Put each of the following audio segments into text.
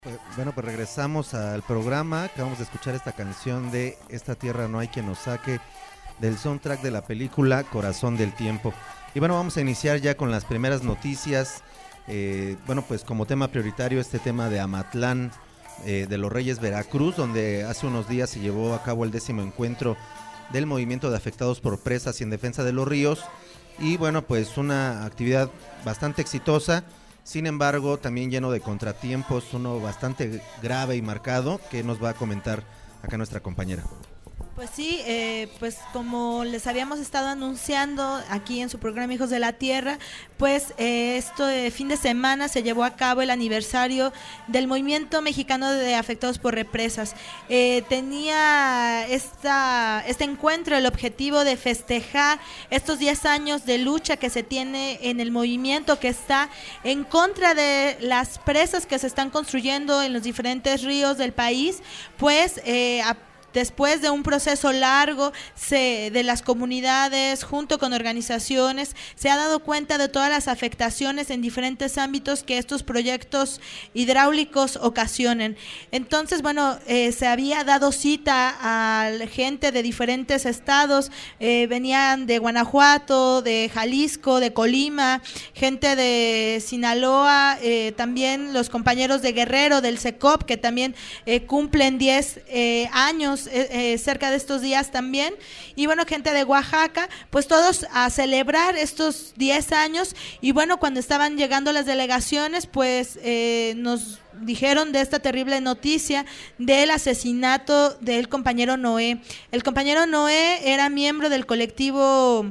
Pues regresamos al programa. Acabamos de escuchar esta canción de Esta tierra no hay quien nos saque, del soundtrack de la película Corazón del Tiempo. Y bueno, vamos a iniciar ya con las primeras noticias. Pues como tema prioritario este tema de Amatlán, de los Reyes, Veracruz, donde hace unos días se llevó a cabo el 10º encuentro del movimiento de afectados por presas y en defensa de los ríos. Y bueno, pues una actividad bastante exitosa. Sin embargo, también lleno de contratiempos, uno bastante grave y marcado, que nos va a comentar acá nuestra compañera. Pues sí, pues como les habíamos estado anunciando aquí en su programa Hijos de la Tierra, pues esto de fin de semana se llevó a cabo el aniversario del Movimiento Mexicano de Afectados por Represas. Tenía este encuentro el objetivo de festejar estos 10 años de lucha que se tiene en el movimiento, que está en contra de las presas que se están construyendo en los diferentes ríos del país, pues después de un proceso largo de las comunidades junto con organizaciones, se ha dado cuenta de todas las afectaciones en diferentes ámbitos que estos proyectos hidráulicos ocasionen. Entonces, bueno, se había dado cita a gente de diferentes estados, venían de Guanajuato, de Jalisco, de Colima, gente de Sinaloa, también los compañeros de Guerrero, del SECOP, que también cumplen 10 años cerca de estos días también, y bueno, gente de Oaxaca, pues todos a celebrar estos 10 años. Y bueno, cuando estaban llegando las delegaciones, pues nos dijeron de esta terrible noticia del asesinato del compañero Noé. El compañero Noé era miembro del colectivo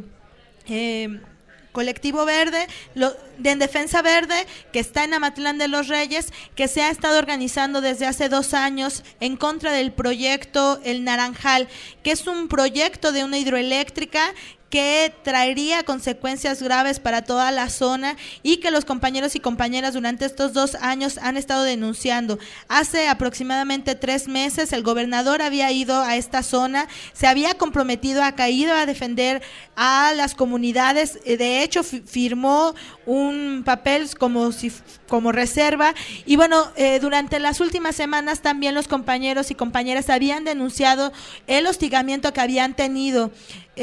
Verde, de En Defensa Verde, que está en Amatlán de los Reyes, que se ha estado organizando desde hace 2 años en contra del proyecto El Naranjal, que es un proyecto de una hidroeléctrica que traería consecuencias graves para toda la zona y que los compañeros y compañeras durante estos 2 años han estado denunciando. Hace aproximadamente 3 meses el gobernador había ido a esta zona, se había comprometido, ha caído a defender a las comunidades, de hecho firmó un papel como reserva. Y bueno, durante las últimas semanas también los compañeros y compañeras habían denunciado el hostigamiento que habían tenido.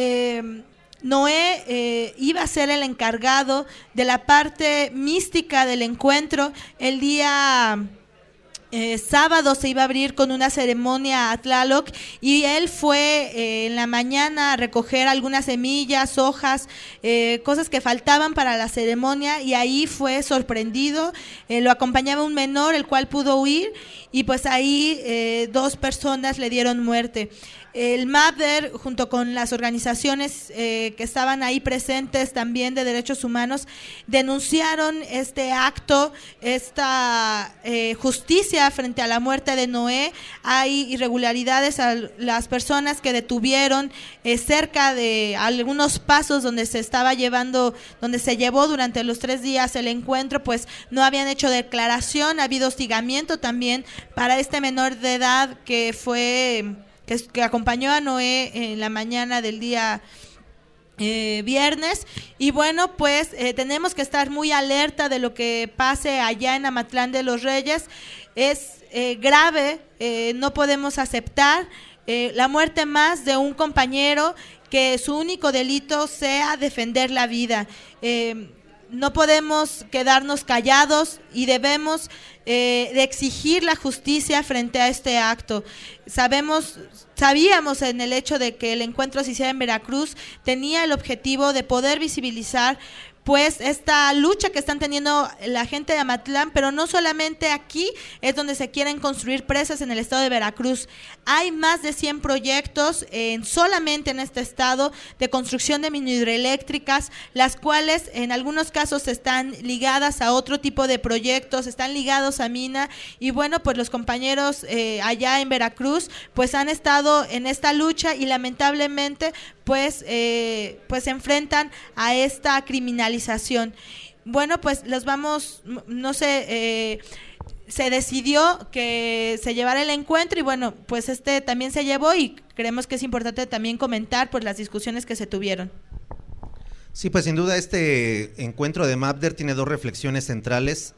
Noé iba a ser el encargado de la parte mística del encuentro. El día sábado se iba a abrir con una ceremonia a Tlaloc, y él fue en la mañana a recoger algunas semillas, hojas, cosas que faltaban para la ceremonia, y ahí fue sorprendido. Lo acompañaba un menor, el cual pudo huir, y pues ahí 2 personas le dieron muerte. El MAPDER, junto con las organizaciones que estaban ahí presentes también de derechos humanos, denunciaron este acto, esta justicia frente a la muerte de Noé. Hay irregularidades a las personas que detuvieron cerca de algunos pasos donde se llevó durante los 3 días el encuentro, pues no habían hecho declaración. Ha habido hostigamiento también para este menor de edad que acompañó a Noé en la mañana del día viernes. Y bueno, pues tenemos que estar muy alerta de lo que pase allá en Amatlán de los Reyes. Es grave, no podemos aceptar la muerte más de un compañero que su único delito sea defender la vida. No podemos quedarnos callados y debemos de exigir la justicia frente a este acto. Sabíamos en el hecho de que el encuentro se hiciera en Veracruz, tenía el objetivo de poder visibilizar pues esta lucha que están teniendo la gente de Amatlán, pero no solamente aquí es donde se quieren construir presas en el estado de Veracruz. Hay más de 100 proyectos solamente en este estado de construcción de mini hidroeléctricas, las cuales en algunos casos están ligadas a otro tipo de proyectos, están ligados a mina. Y bueno, pues los compañeros allá en Veracruz pues han estado en esta lucha, y lamentablemente pues se enfrentan a esta criminalización. Bueno, pues se decidió que se llevara el encuentro, y bueno, pues también se llevó, y creemos que es importante también comentar pues las discusiones que se tuvieron. Sí, pues sin duda este encuentro de MAPDER tiene 2 reflexiones centrales.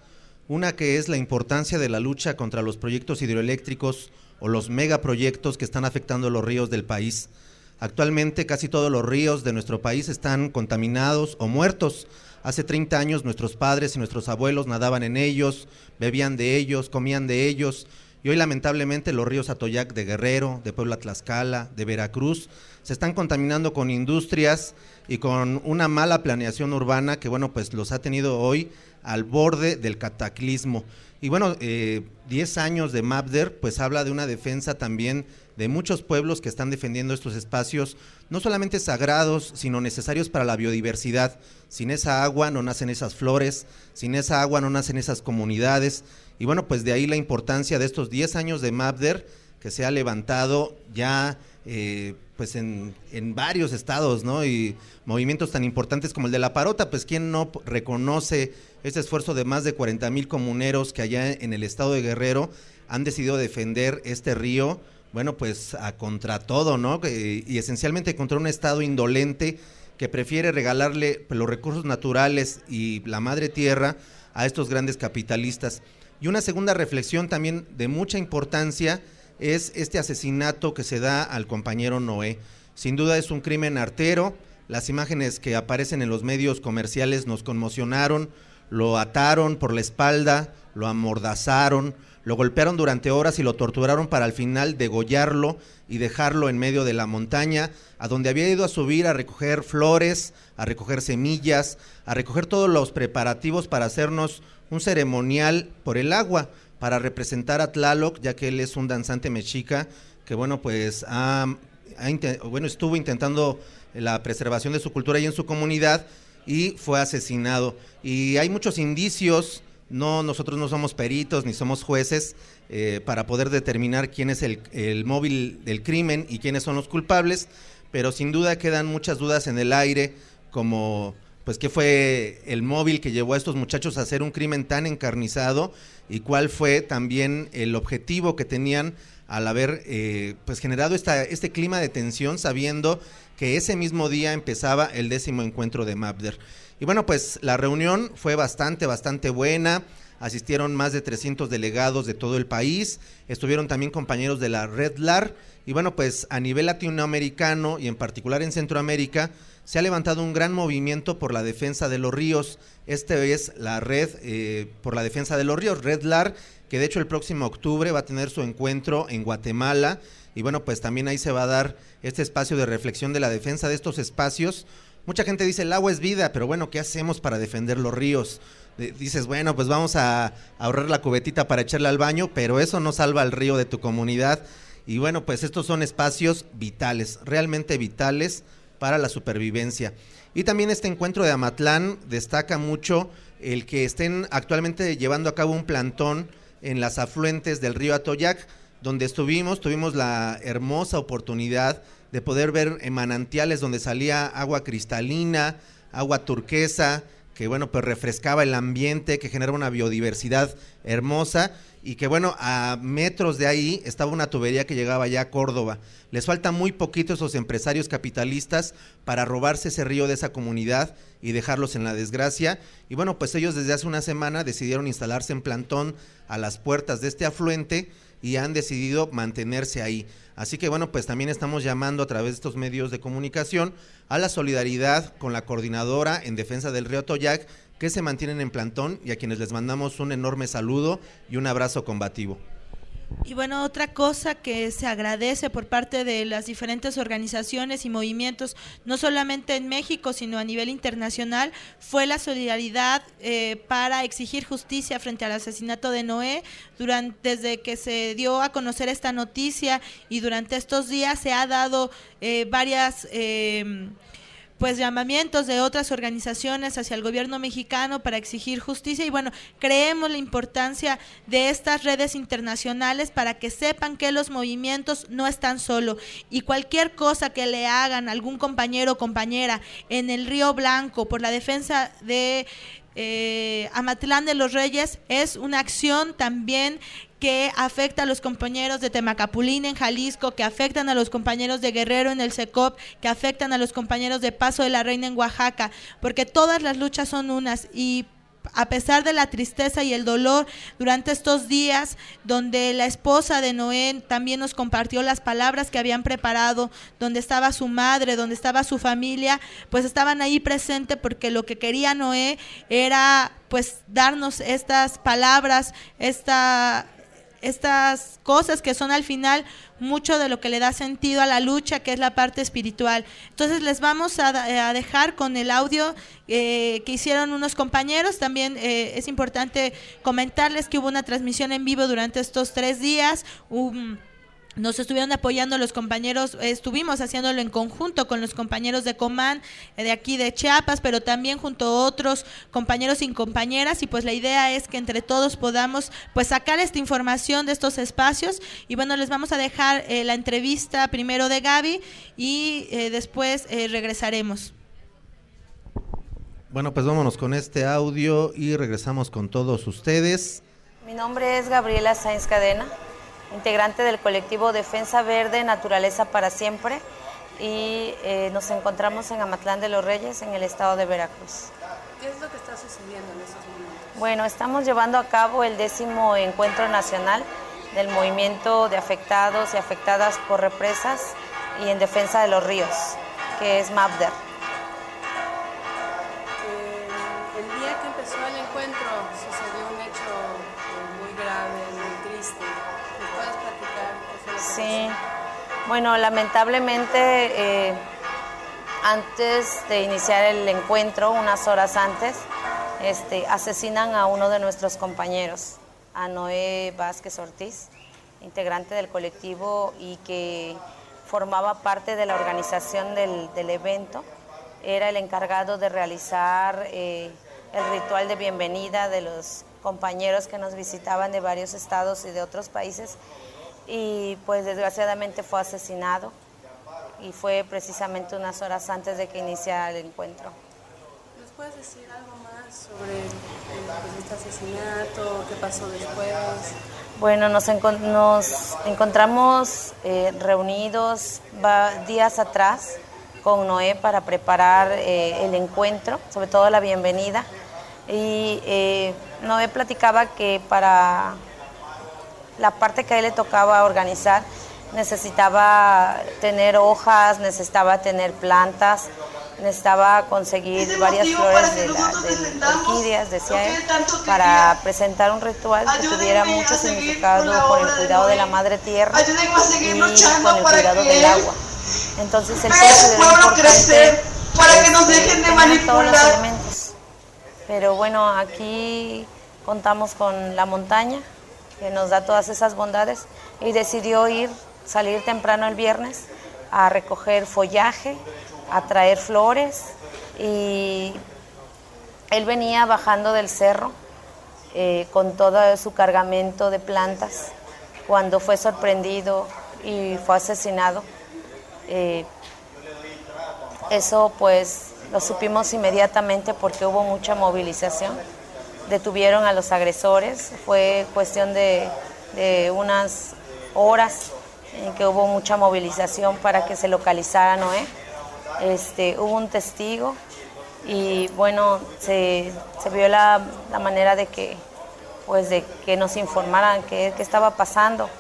Una que es la importancia de la lucha contra los proyectos hidroeléctricos o los megaproyectos que están afectando los ríos del país. Actualmente casi todos los ríos de nuestro país están contaminados o muertos. Hace 30 años nuestros padres y nuestros abuelos nadaban en ellos, bebían de ellos, comían de ellos, y hoy lamentablemente los ríos Atoyac de Guerrero, de Puebla Tlaxcala, de Veracruz, se están contaminando con industrias y con una mala planeación urbana que bueno, pues los ha tenido hoy al borde del cataclismo. Y bueno, 10 años de MAPDER pues habla de una defensa también de muchos pueblos que están defendiendo estos espacios, no solamente sagrados, sino necesarios para la biodiversidad. Sin esa agua no nacen esas flores, sin esa agua no nacen esas comunidades, y bueno, pues de ahí la importancia de estos 10 años de MAPDER, que se ha levantado ya pues en varios estados, ¿no? Y movimientos tan importantes como el de La Parota, pues quién no reconoce este esfuerzo de más de 40,000 comuneros que allá en el estado de Guerrero han decidido defender este río, bueno, pues a contra todo, ¿no? Y esencialmente contra un estado indolente que prefiere regalarle los recursos naturales y la madre tierra a estos grandes capitalistas. Y una segunda reflexión también de mucha importancia es este asesinato que se da al compañero Noé. Sin duda es un crimen artero, las imágenes que aparecen en los medios comerciales nos conmocionaron, lo ataron por la espalda, lo amordazaron, lo golpearon durante horas y lo torturaron para al final degollarlo y dejarlo en medio de la montaña, a donde había ido a subir a recoger flores, a recoger semillas, a recoger todos los preparativos para hacernos un ceremonial por el agua, para representar a Tlaloc, ya que él es un danzante mexica que bueno, pues estuvo intentando la preservación de su cultura y en su comunidad y fue asesinado. Y hay muchos indicios. Nosotros no somos peritos ni somos jueces para poder determinar quién es el móvil del crimen y quiénes son los culpables, pero sin duda quedan muchas dudas en el aire, como pues qué fue el móvil que llevó a estos muchachos a hacer un crimen tan encarnizado y cuál fue también el objetivo que tenían al haber pues generado este clima de tensión, sabiendo que ese mismo día empezaba el 10º encuentro de MAPDER. Y bueno, pues la reunión fue bastante buena, asistieron más de 300 delegados de todo el país, estuvieron también compañeros de la Red LAR, y bueno, pues a nivel latinoamericano y en particular en Centroamérica, se ha levantado un gran movimiento por la defensa de los ríos. Este es la red por la defensa de los ríos, Red LAR, que de hecho el próximo octubre va a tener su encuentro en Guatemala, y bueno, pues también ahí se va a dar este espacio de reflexión de la defensa de estos espacios. Mucha gente dice el agua es vida, pero bueno, ¿qué hacemos para defender los ríos? Dices, bueno, pues vamos a ahorrar la cubetita para echarle al baño, pero eso no salva al río de tu comunidad. Y bueno, pues estos son espacios vitales, realmente vitales para la supervivencia. Y también este encuentro de Amatlán destaca mucho el que estén actualmente llevando a cabo un plantón en las afluentes del río Atoyac, donde tuvimos la hermosa oportunidad de poder ver en manantiales donde salía agua cristalina, agua turquesa, que bueno, pues refrescaba el ambiente, que generaba una biodiversidad hermosa, y que bueno, a metros de ahí estaba una tubería que llegaba ya a Córdoba. Les falta muy poquito a esos empresarios capitalistas para robarse ese río de esa comunidad y dejarlos en la desgracia, y bueno, pues ellos desde hace una semana decidieron instalarse en plantón a las puertas de este afluente y han decidido mantenerse ahí. Así que bueno, pues también estamos llamando a través de estos medios de comunicación a la solidaridad con la coordinadora en defensa del río Atoyac, que se mantienen en plantón y a quienes les mandamos un enorme saludo y un abrazo combativo. Y bueno, otra cosa que se agradece por parte de las diferentes organizaciones y movimientos, no solamente en México, sino a nivel internacional, fue la solidaridad para exigir justicia frente al asesinato de Noé. Desde que se dio a conocer esta noticia y durante estos días se ha dado varias pues llamamientos de otras organizaciones hacia el gobierno mexicano para exigir justicia, y bueno, creemos la importancia de estas redes internacionales para que sepan que los movimientos no están solos, y cualquier cosa que le hagan a algún compañero o compañera en el Río Blanco por la defensa de Amatlán de los Reyes es una acción también que afecta a los compañeros de Temacapulín en Jalisco, que afectan a los compañeros de Guerrero en el SECOP, que afectan a los compañeros de Paso de la Reina en Oaxaca, porque todas las luchas son unas, y a pesar de la tristeza y el dolor durante estos días, donde la esposa de Noé también nos compartió las palabras que habían preparado, donde estaba su madre, donde estaba su familia, pues estaban ahí presentes, porque lo que quería Noé era pues darnos estas palabras, estas cosas que son al final mucho de lo que le da sentido a la lucha, que es la parte espiritual. Entonces les vamos a dejar con el audio que hicieron unos compañeros. También es importante comentarles que hubo una transmisión en vivo durante estos 3 días. Nos estuvieron apoyando los compañeros, estuvimos haciéndolo en conjunto con los compañeros de Comán, de aquí de Chiapas, pero también junto a otros compañeros y compañeras, y pues la idea es que entre todos podamos pues sacar esta información de estos espacios. Y bueno, les vamos a dejar la entrevista primero de Gaby y después regresaremos. Bueno, pues vámonos con este audio y regresamos con todos ustedes. Mi nombre es Gabriela Sáenz Cadena, integrante del colectivo Defensa Verde Naturaleza para Siempre, y nos encontramos en Amatlán de los Reyes, en el estado de Veracruz. ¿Qué es lo que está sucediendo en estos momentos? Bueno, estamos llevando a cabo el 10º Encuentro Nacional del Movimiento de Afectados y Afectadas por Represas y en Defensa de los Ríos, que es MAPDER. El día que empezó el encuentro sucedió un hecho muy grave, muy triste. ¿Me puedes platicar qué fue lo que pasó? Sí, bueno, lamentablemente antes de iniciar el encuentro, unas horas antes, asesinan a uno de nuestros compañeros, a Noé Vázquez Ortiz, integrante del colectivo y que formaba parte de la organización del evento. Era el encargado de realizar el ritual de bienvenida de los compañeros que nos visitaban de varios estados y de otros países, y pues desgraciadamente fue asesinado, y fue precisamente unas horas antes de que iniciara el encuentro. ¿Nos puedes decir algo más sobre este asesinato? ¿Qué pasó después? Bueno, nos encontramos reunidos días atrás con Noé para preparar el encuentro, sobre todo la bienvenida, y Noé platicaba que para la parte que a él le tocaba organizar necesitaba tener hojas, necesitaba tener plantas, necesitaba conseguir varias flores de orquídeas, decía él, para presentar un ritual que tuviera mucho significado con el cuidado de la madre tierra y con el cuidado del agua. Entonces él consideró importante para que nos dejen de manipular todos los elementos. Pero bueno, aquí contamos con la montaña, que nos da todas esas bondades, y decidió salir temprano el viernes a recoger follaje, a traer flores, y él venía bajando del cerro con todo su cargamento de plantas cuando fue sorprendido y fue asesinado. Eso pues lo supimos inmediatamente porque hubo mucha movilización. Detuvieron a los agresores, fue cuestión de unas horas en que hubo mucha movilización para que se localizara Noé. Hubo un testigo y bueno, se vio la manera de que nos informaran qué estaba pasando.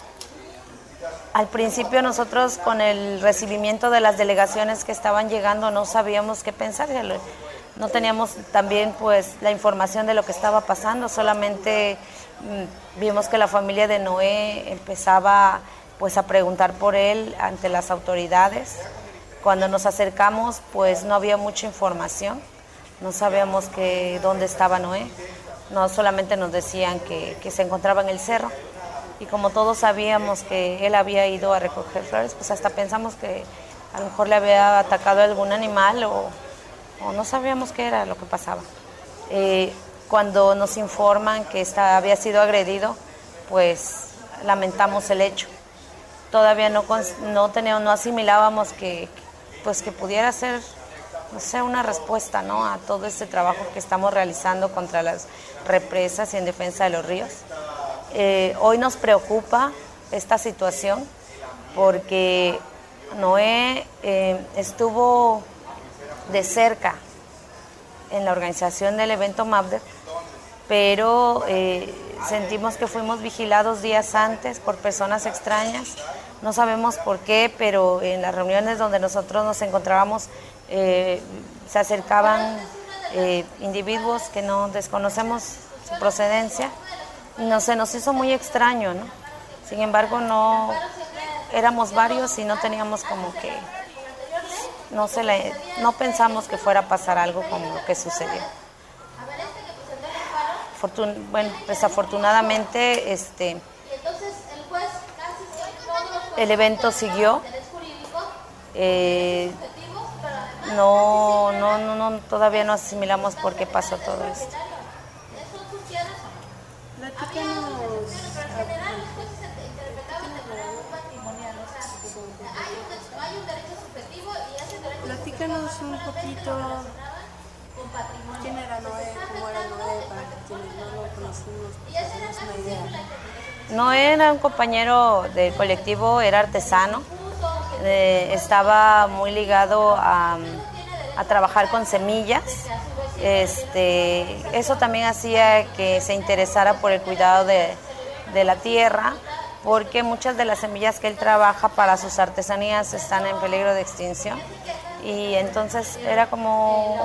Al principio nosotros, con el recibimiento de las delegaciones que estaban llegando, no sabíamos qué pensar. No teníamos también pues la información de lo que estaba pasando, solamente vimos que la familia de Noé empezaba pues a preguntar por él ante las autoridades. Cuando nos acercamos pues no había mucha información, no sabíamos dónde estaba Noé, no solamente nos decían que se encontraba en el cerro, y como todos sabíamos que él había ido a recoger flores, pues hasta pensamos que a lo mejor le había atacado algún animal o no sabíamos qué era lo que pasaba. Cuando nos informan que había sido agredido, pues lamentamos el hecho. Todavía no asimilábamos que pudiera ser, no sé, una respuesta, ¿no?, a todo este trabajo que estamos realizando contra las represas y en defensa de los ríos. Hoy nos preocupa esta situación porque Noé estuvo de cerca en la organización del evento MAPDER, pero sentimos que fuimos vigilados días antes por personas extrañas. No sabemos por qué, pero en las reuniones donde nosotros nos encontrábamos se acercaban individuos que no desconocemos su procedencia. Se nos hizo muy extraño, ¿no? Sin embargo, no éramos varios y no teníamos como que, no pensamos que fuera a pasar algo como lo que sucedió. Bueno, desafortunadamente el evento siguió. Todavía no asimilamos por qué pasó todo esto. Platícanos un poquito quién era Noé, cómo era Noé, para quienes no lo conocimos, para hacernos una idea. Noé era un compañero del colectivo, era artesano, estaba muy ligado a trabajar con semillas. Eso también hacía que se interesara por el cuidado de la tierra, porque muchas de las semillas que él trabaja para sus artesanías están en peligro de extinción. Y entonces era como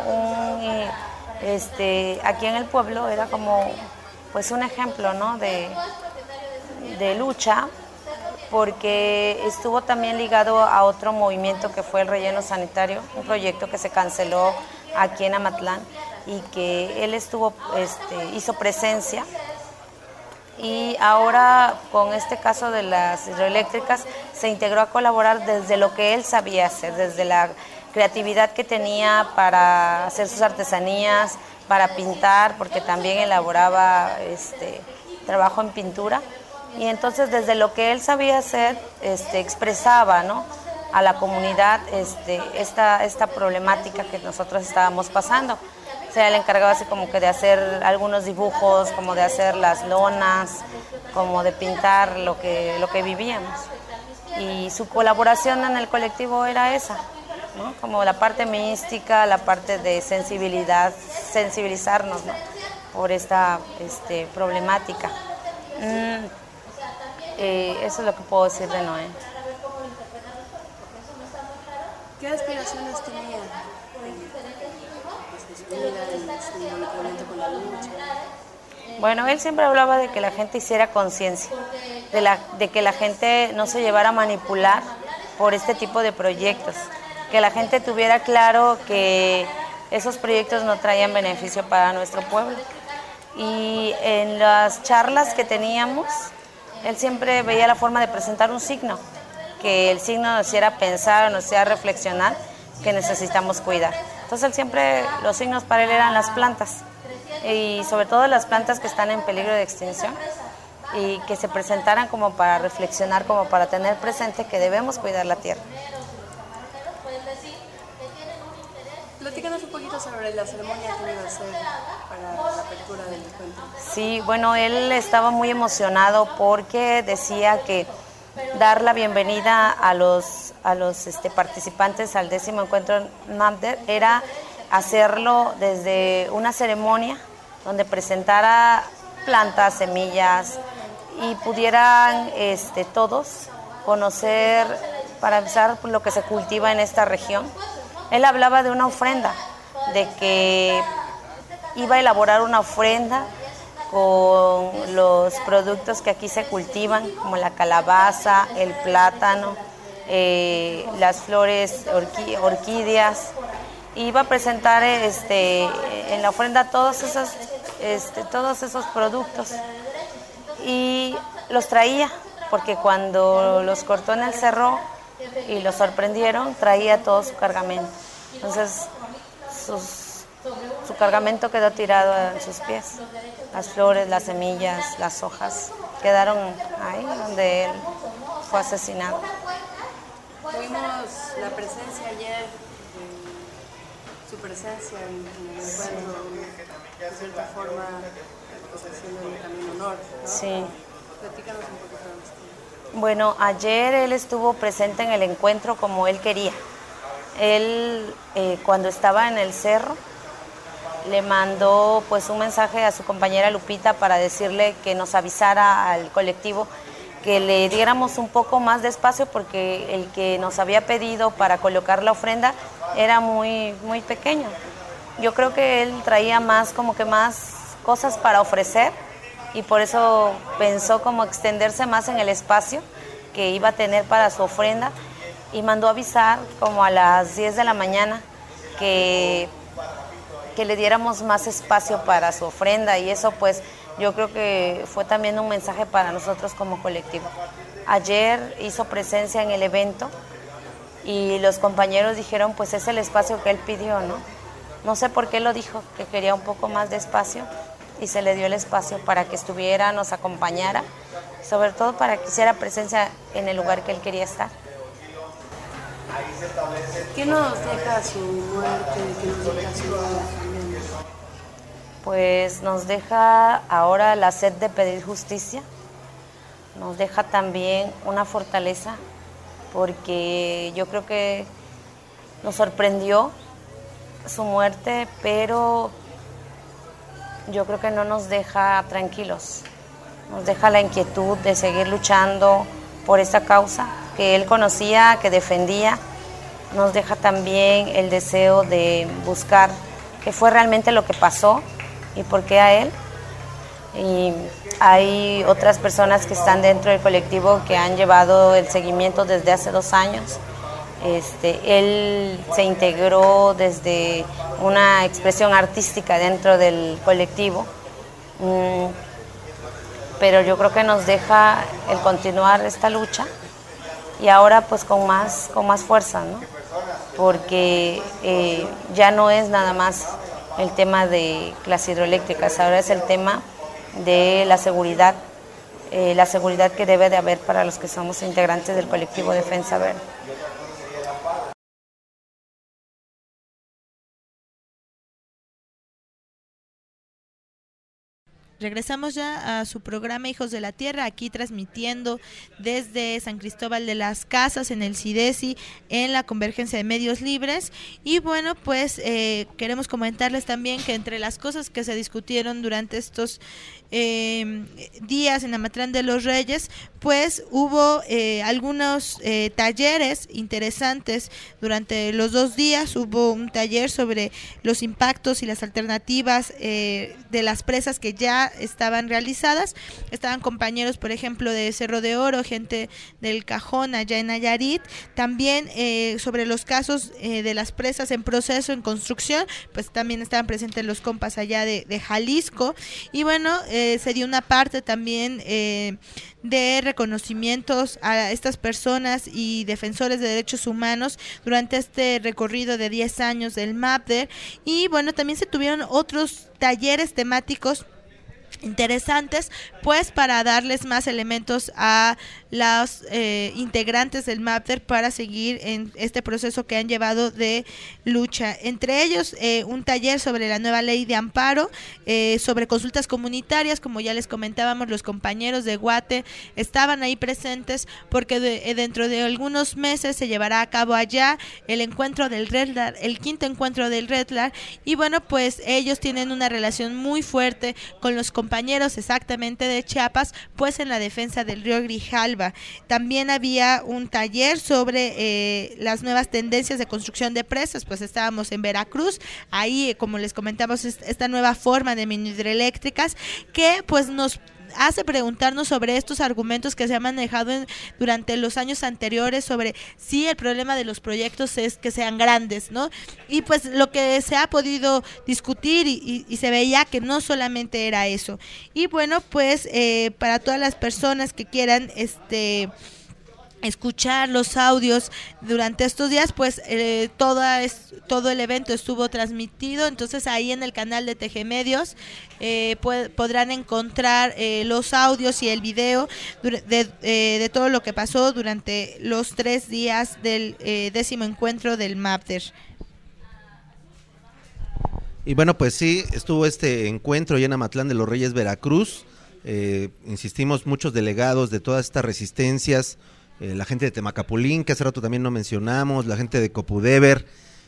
aquí en el pueblo era como pues un ejemplo, ¿no? de lucha, porque estuvo también ligado a otro movimiento que fue el relleno sanitario, un proyecto que se canceló aquí en Amatlán y que él hizo presencia. Y ahora con este caso de las hidroeléctricas se integró a colaborar desde lo que él sabía hacer, desde la creatividad que tenía para hacer sus artesanías, para pintar, porque también elaboraba trabajo en pintura. Y entonces desde lo que él sabía hacer expresaba, ¿no?, a la comunidad esta problemática que nosotros estábamos pasando. O sea, él encargaba así como que de hacer algunos dibujos, como de hacer las lonas, como de pintar lo que vivíamos. Y su colaboración en el colectivo era esa, ¿no?, como la parte mística, la parte de sensibilizarnos, ¿no?, por esta problemática. Eso es lo que puedo decir de Noé. ¿Qué aspiraciones tenía en su vida, en su involucramiento con la lucha? Bueno, él siempre hablaba de que la gente hiciera conciencia, de que la gente no se llevara a manipular por este tipo de proyectos, que la gente tuviera claro que esos proyectos no traían beneficio para nuestro pueblo. Y en las charlas que teníamos, él siempre veía la forma de presentar un signo, que el signo nos hiciera pensar, nos hiciera reflexionar que necesitamos cuidar. Entonces los signos para él eran las plantas, y sobre todo las plantas que están en peligro de extinción, y que se presentaran como para reflexionar, como para tener presente que debemos cuidar la tierra. Platícanos un poquito sobre la ceremonia que iba a hacer para la apertura del encuentro. Sí, bueno, él estaba muy emocionado porque decía que dar la bienvenida a los participantes al 10º encuentro MAPDER era hacerlo desde una ceremonia donde presentara plantas, semillas y pudieran todos conocer, para empezar, lo que se cultiva en esta región. Él hablaba de una ofrenda, de que iba a elaborar una ofrenda con los productos que aquí se cultivan, como la calabaza, el plátano, las flores, orquídeas. Iba a presentar en la ofrenda todos esos productos y los traía, porque cuando los cortó en el cerro y los sorprendieron, traía todo su cargamento. Entonces su cargamento quedó tirado en sus pies. Las flores, las semillas, las hojas quedaron ahí donde él fue asesinado. Tuvimos la presencia ayer, su presencia en el encuentro, de cierta forma, haciendo también honor, ¿no? Sí. Platícanos un poquito de esto. Bueno, ayer él estuvo presente en el encuentro como él quería. Él, cuando estaba en el cerro, le mandó pues un mensaje a su compañera Lupita para decirle que nos avisara al colectivo que le diéramos un poco más de espacio porque el que nos había pedido para colocar la ofrenda era muy pequeño. Yo creo que él traía más cosas para ofrecer y por eso pensó como extenderse más en el espacio que iba a tener para su ofrenda y mandó avisar como a las 10 de la mañana que le diéramos más espacio para su ofrenda y eso pues yo creo que fue también un mensaje para nosotros como colectivo. Ayer hizo presencia en el evento y los compañeros dijeron pues es el espacio que él pidió, ¿no? No sé por qué lo dijo, que quería un poco más de espacio y se le dio el espacio para que estuviera, nos acompañara, sobre todo para que hiciera presencia en el lugar que él quería estar. ¿Qué nos deja su muerte? ¿Qué nos deja su pandemia? Pues nos deja ahora la sed de pedir justicia, nos deja también una fortaleza, porque yo creo que nos sorprendió su muerte, pero yo creo que no nos deja tranquilos, nos deja la inquietud de seguir luchando por esta causa que él conocía, que defendía, nos deja también el deseo de buscar qué fue realmente lo que pasó y por qué a él. Y hay otras personas que están dentro del colectivo que han llevado el seguimiento desde hace 2 años. Él se integró desde una expresión artística dentro del colectivo, pero yo creo que nos deja el continuar esta lucha y ahora pues con más fuerza, ¿no? Porque ya no es nada más el tema de las hidroeléctricas, ahora es el tema de la seguridad que debe de haber para los que somos integrantes del colectivo Defensa Verde. Regresamos ya a su programa Hijos de la Tierra, aquí transmitiendo desde San Cristóbal de las Casas en el CIDESI en la Convergencia de Medios Libres. Y bueno, pues queremos comentarles también que entre las cosas que se discutieron durante estos días en Amatlán de los Reyes, pues hubo algunos talleres interesantes durante los 2 días. Hubo un taller sobre los impactos y las alternativas de las presas que ya estaban realizadas. Estaban compañeros, por ejemplo, de Cerro de Oro, gente del Cajón allá en Nayarit, también sobre los casos de las presas en proceso, en construcción, pues también estaban presentes los compas allá de Jalisco. Y bueno, se dio una parte también de reconocimientos a estas personas y defensores de derechos humanos durante este recorrido de 10 años del MAPDER. Y bueno, también se tuvieron otros talleres temáticos interesantes, pues para darles más elementos a los integrantes del MAPDER para seguir en este proceso que han llevado de lucha. Entre ellos, un taller sobre la nueva ley de amparo, sobre consultas comunitarias, como ya les comentábamos, los compañeros de Guate estaban ahí presentes porque dentro de algunos meses se llevará a cabo allá el encuentro del REDLAR, el 5º encuentro del REDLAR, y bueno, pues ellos tienen una relación muy fuerte con los compañeros exactamente de Chiapas, pues en la defensa del río Grijalva. También había un taller sobre las nuevas tendencias de construcción de presas, pues estábamos en Veracruz, ahí como les comentamos esta nueva forma de mini hidroeléctricas que pues nos hace preguntarnos sobre estos argumentos que se han manejado durante los años anteriores sobre si el problema de los proyectos es que sean grandes, ¿no? Y pues lo que se ha podido discutir y se veía que no solamente era eso. Y bueno, pues para todas las personas que quieran escuchar los audios durante estos días, pues todo el evento estuvo transmitido, entonces ahí en el canal de TG Medios podrán encontrar los audios y el video de todo lo que pasó durante los 3 días del 10º encuentro del MAPDER. Y bueno, pues sí, estuvo este encuentro ya en Amatlán de los Reyes, Veracruz. Insistimos, muchos delegados de todas estas resistencias, la gente de Temacapulín, que hace rato también no mencionamos, la gente de Copudeber,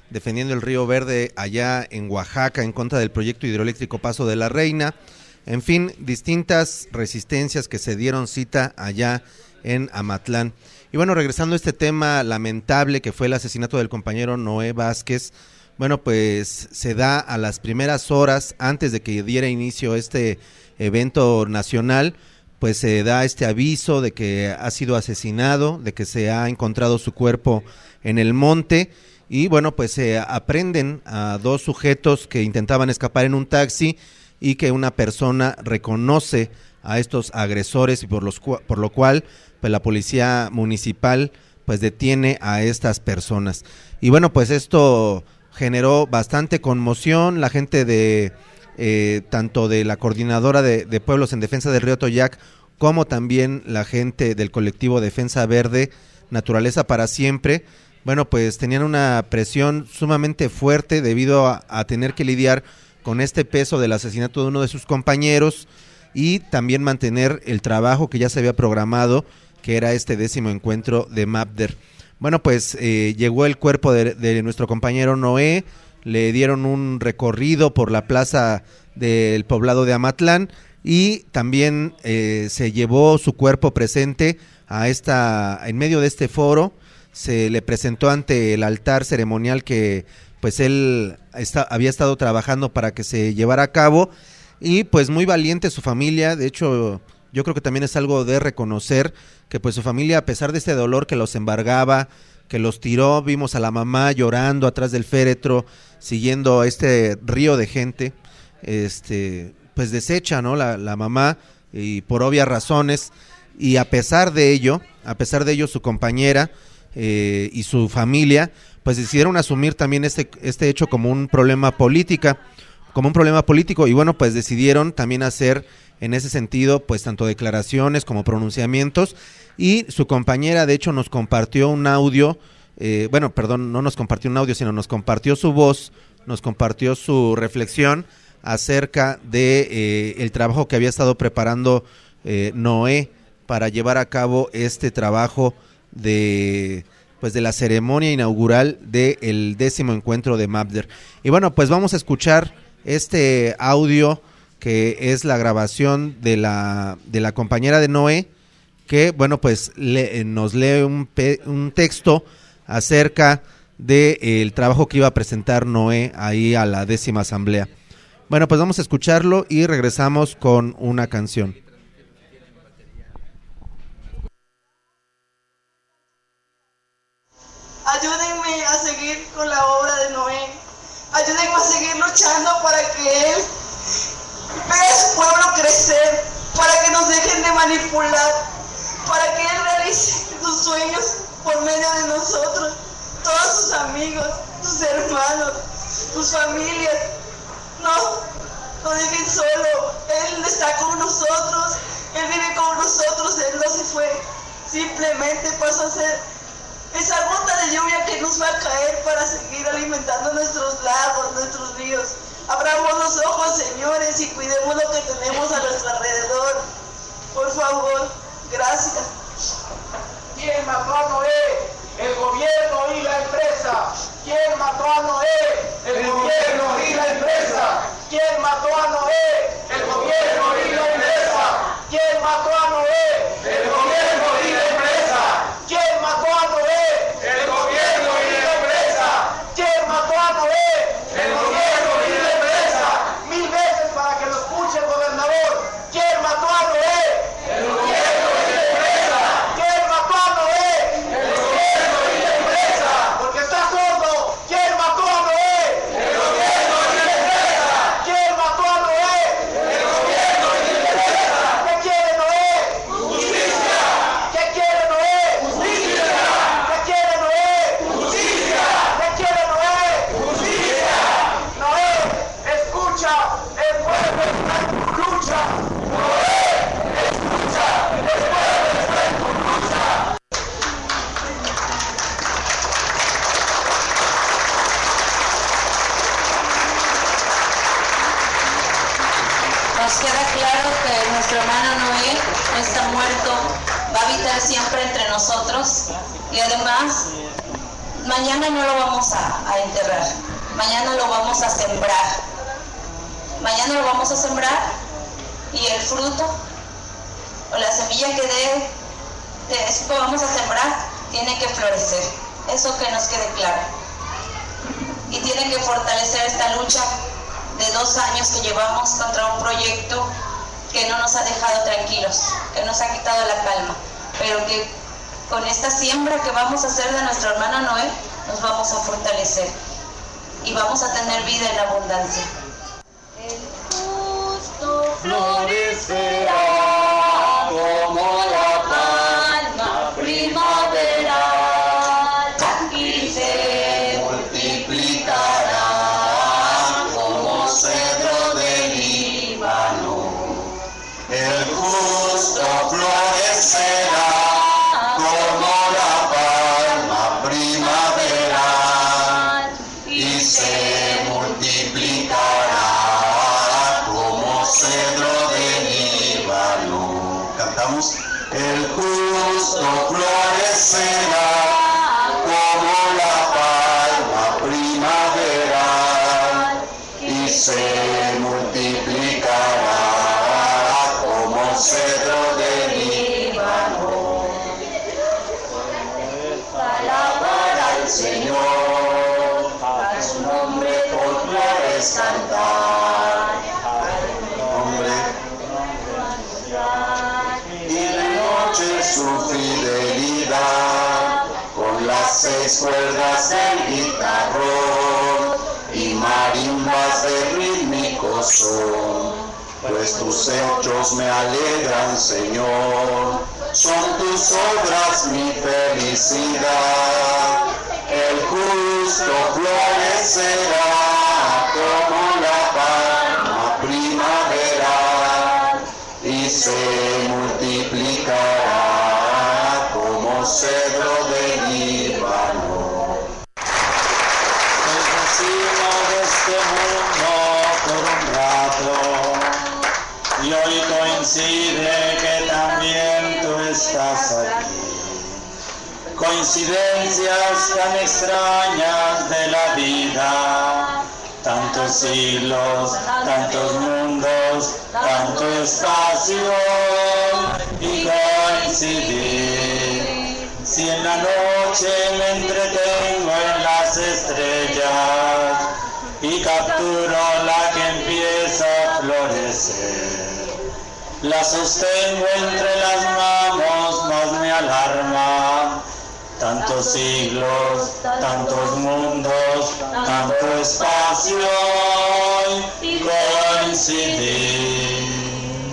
defendiendo el Río Verde allá en Oaxaca en contra del proyecto hidroeléctrico Paso de la Reina. En fin, distintas resistencias que se dieron cita allá en Amatlán. Y bueno, regresando a este tema lamentable que fue el asesinato del compañero Noé Vázquez, bueno, pues se da a las primeras horas antes de que diera inicio este evento nacional, pues se da este aviso de que ha sido asesinado, de que se ha encontrado su cuerpo en el monte, y bueno, pues se aprenden a dos sujetos que intentaban escapar en un taxi y que una persona reconoce a estos agresores y por lo cual pues la policía municipal pues detiene a estas personas. Y bueno, pues esto generó bastante conmoción. La gente de tanto de la coordinadora de pueblos en defensa del río Toyac como también la gente del colectivo Defensa Verde, Naturaleza para Siempre, bueno, pues tenían una presión sumamente fuerte debido a tener que lidiar con este peso del asesinato de uno de sus compañeros y también mantener el trabajo que ya se había programado, que era este 10º encuentro de MAPDER. Bueno, pues llegó el cuerpo de nuestro compañero Noé, le dieron un recorrido por la plaza del poblado de Amatlán y también se llevó su cuerpo presente en medio de este foro. Se le presentó ante el altar ceremonial que pues él había estado trabajando para que se llevara a cabo, y pues muy valiente su familia. De hecho, yo creo que también es algo de reconocer que pues su familia, a pesar de este dolor que los embargaba, que los tiró, vimos a la mamá llorando atrás del féretro, siguiendo a este río de gente, pues deshecha, ¿no? La mamá, y por obvias razones, y a pesar de ello su compañera y su familia pues decidieron asumir también este hecho como un problema político, y bueno, pues decidieron también hacer en ese sentido pues tanto declaraciones como pronunciamientos, y su compañera de hecho nos compartió un audio, no nos compartió un audio, sino nos compartió su voz, nos compartió su reflexión acerca de el trabajo que había estado preparando Noé para llevar a cabo este trabajo de la ceremonia inaugural del 10º encuentro de MAPDER. Y bueno, pues vamos a escuchar este audio que es la grabación de la compañera de Noé, que bueno, pues nos lee un texto acerca del trabajo que iba a presentar Noé ahí a la 10ª asamblea. Bueno, pues vamos a escucharlo y regresamos con una canción. Ayúdenme a seguir con la obra de Noé. Ayúdenme a seguir luchando para que él vea a su pueblo crecer, para que nos dejen de manipular, para que él realice sus sueños por medio de nosotros, todos sus amigos, sus hermanos, sus familias. No dejen solo. Él está con nosotros, él vive con nosotros, él no se fue. Simplemente pasó a ser esa gota de lluvia que nos va a caer para seguir alimentando nuestros lagos, nuestros ríos. Abramos los ojos, señores, y cuidemos lo que tenemos a nuestro alrededor. Por favor, gracias. ¿Quién mató a Noé? El gobierno y la empresa. ¿Quién mató a Noé? El gobierno y la empresa. ¿Quién mató a Noé? El gobierno y la empresa. ¿Quién mató a Noé? El gobierno y la empresa. ¿Quién mató a Noé? El gobierno y la empresa. ¿Quién mató a Noé? El gobierno y la empresa. 1000 veces para que lo escuche el gobernador. ¿Quién mató a Noé? El gobierno y la empresa. ¿Quién mató a Noé? El gobierno y la empresa. Porque está sordo. ¿Quién mató a Noé? El gobierno y la empresa. ¿Quién mató a Noé? El gobierno y la empresa. ¿Qué quiere Noé? Justicia. ¿Qué quiere Noé? Justicia. ¿Qué quiere Noé? Justicia. ¿Qué quiere Noé? Justicia. Noé, escucha, el pueblo está en tu lucha. Noé, escucha, el pueblo está en tu lucha. Nos queda claro que nuestro hermano Noé no está muerto, va a habitar siempre entre nosotros, y además mañana no lo vamos a enterrar, mañana lo vamos a sembrar. Mañana lo vamos a sembrar y el fruto o la semilla que de eso que vamos a sembrar tiene que florecer. Eso que nos quede claro. Y tiene que fortalecer esta lucha de 2 años que llevamos contra un proyecto que no nos ha dejado tranquilos, que nos ha quitado la calma, pero que con esta siembra que vamos a hacer de nuestra hermana Noé, nos vamos a fortalecer y vamos a tener vida en abundancia. El justo florecerá como la palma primaveral y se multiplicará como cedro del Líbano. El justo florecerá como la palma primaveral y se multiplicará como cedro del Líbano. Cantamos. El justo florecerá como la palma primaveral y se multiplicará como cedro del Líbano. Alabar al Señor, a su nombre por flores cantar, hombre, y de noche su fidelidad, con las 6 cuerdas del guitarrón y marimbas de rítmico son. Pues tus hechos me alegran, Señor, son tus obras mi felicidad. El justo florecerá como la palma primaveral y se multiplicará como cedro del Líbano. El vecino de este mundo por un rato, y hoy coincide que también tú estás aquí. Coincidencias tan extrañas de la vida, tantos siglos, tantos mundos, tanto espacio y coincidir. Si en la noche me entretengo en las estrellas y capturo la que empieza a florecer, la sostengo entre las manos, mas me alarma. Tantos siglos, tantos mundos, tanto espacio y coincidir.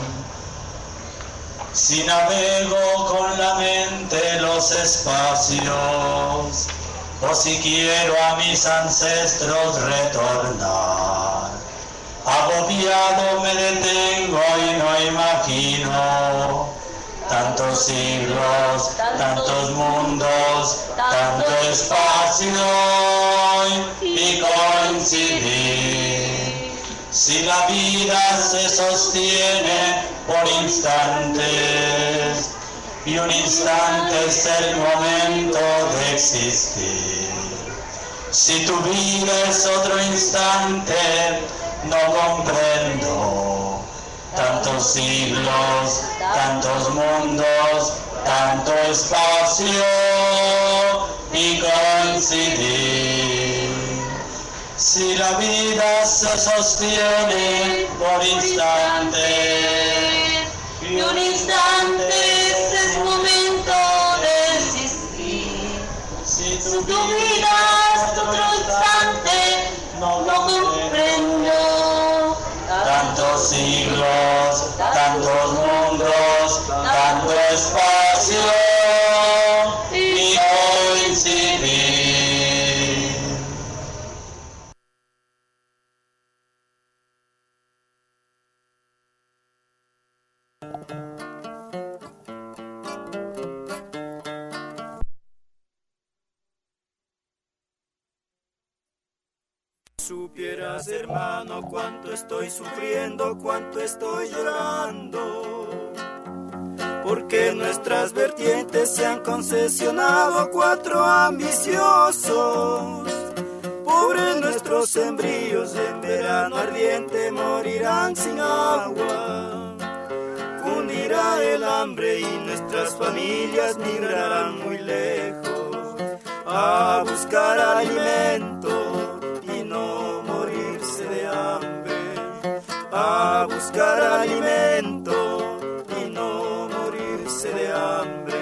Si navego con la mente los espacios, o si quiero a mis ancestros retornar, agobiado me detengo y no imagino tantos siglos, tantos mundos, tanto espacio y coincidir. Si la vida se sostiene por instantes y un instante es el momento de existir, si tu vida es otro instante, no comprendo tantos siglos, tantos mundos, tanto espacio y coincidir. Si la vida se sostiene por instantes y un instante es momento de existir, si tu vida es otro instante, no comprendo tantos siglos, tantos mundos, tanto espacio y coincidir. Supieras, hermano, cuánto estoy sufriendo, cuánto estoy llorando porque nuestras vertientes se han concesionado 4 ambiciosos. Pobres nuestros sembríos, en verano ardiente morirán sin agua. Cundirá el hambre y nuestras familias migrarán muy lejos a buscar alimento y no morirse de hambre. A buscar alimento y no morirse de hambre.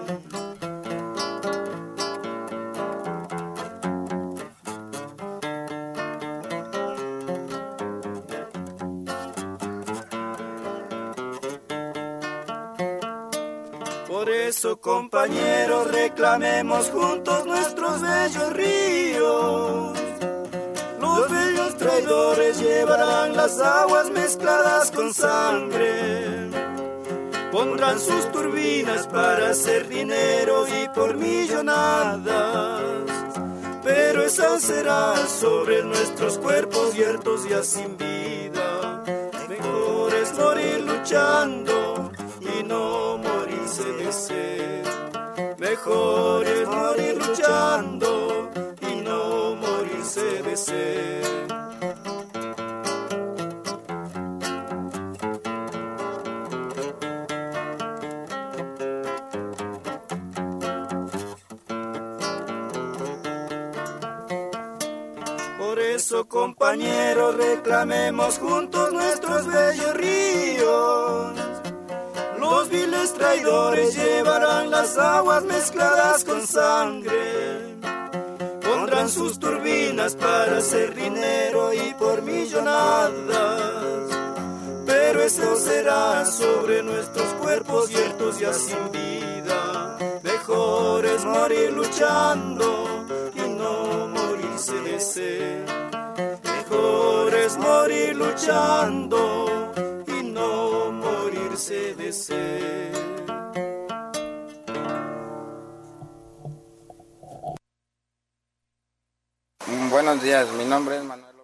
Por eso, compañeros, reclamemos juntos nuestros bellos ríos. Los bellos traidores llevarán las aguas mezcladas con sangre. Pondrán sus turbinas para hacer dinero y por millonadas. Pero esa será sobre nuestros cuerpos yertos ya sin vida. Mejor es morir luchando y no morirse de sed. Mejor es morir luchando y no morirse de sed. Por eso, compañeros, reclamemos juntos nuestros bellos ríos. Los viles traidores llevarán las aguas mezcladas con sangre. Pondrán sus turbinas para hacer dinero y por millonadas. Pero eso será sobre nuestros cuerpos yertos ya sin vida. Mejor es morir luchando y no morirse de sed. Mejor es morir luchando y no morirse de sed. Buenos días, mi nombre es Manuel.